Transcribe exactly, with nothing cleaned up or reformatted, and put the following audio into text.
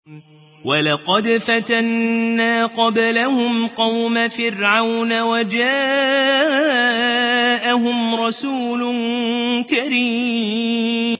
ولقد فتنا قبلهم قوم فرعون وجاءهم رسول كريم